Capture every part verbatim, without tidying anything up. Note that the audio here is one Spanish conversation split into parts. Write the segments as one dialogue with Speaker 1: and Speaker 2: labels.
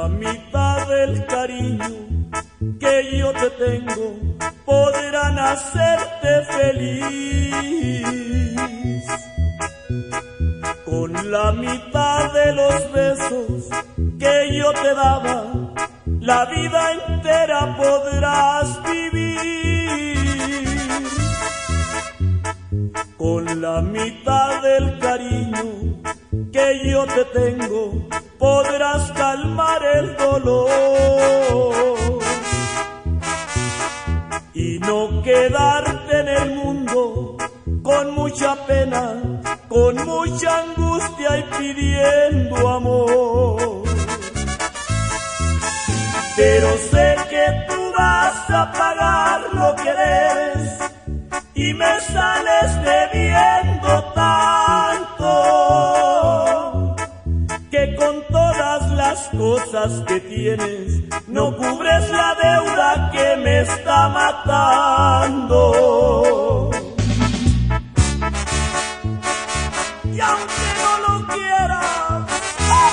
Speaker 1: mitad del cariño que yo te tengo podrán hacerte feliz. Con la mitad de los besos que yo te daba, la vida entera podrás vivir. Con la mitad del cariño que yo te tengo, podrás calmar el dolor y no quedarte en el mundo con mucha pena, con mucha angustia y pidiendo amor. Pero sé que tú vas a pagar lo que debes y me sales debiendo tanto que con todas las cosas que tienes no cubres la deuda que me está matando. Y aunque no lo quieras, ¡oh!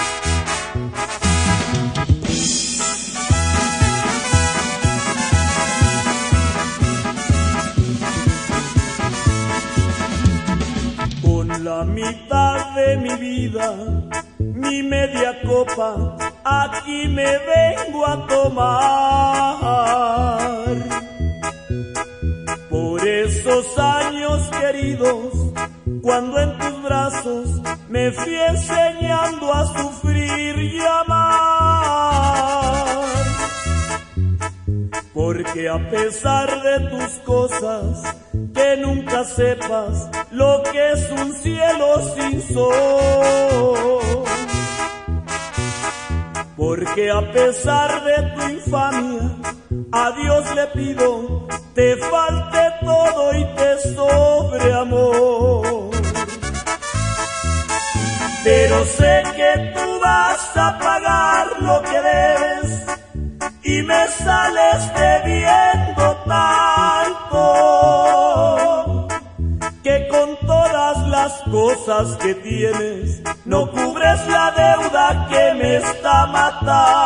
Speaker 1: Con la mitad de mi vida, mi media copa, aquí me vengo a tomar. Por esos años queridos, cuando en tus brazos me fui enseñando a sufrir y amar. Porque a pesar de tus cosas, que nunca sepas lo que es un cielo sin sol. Porque a pesar de tu infamia, a Dios le pido, te falte todo y te sobre amor. Pero sé que tú vas a pagar lo que debes y me sales debiendo tanto que con todas las cosas que tienes no cubres la deuda que me está matando.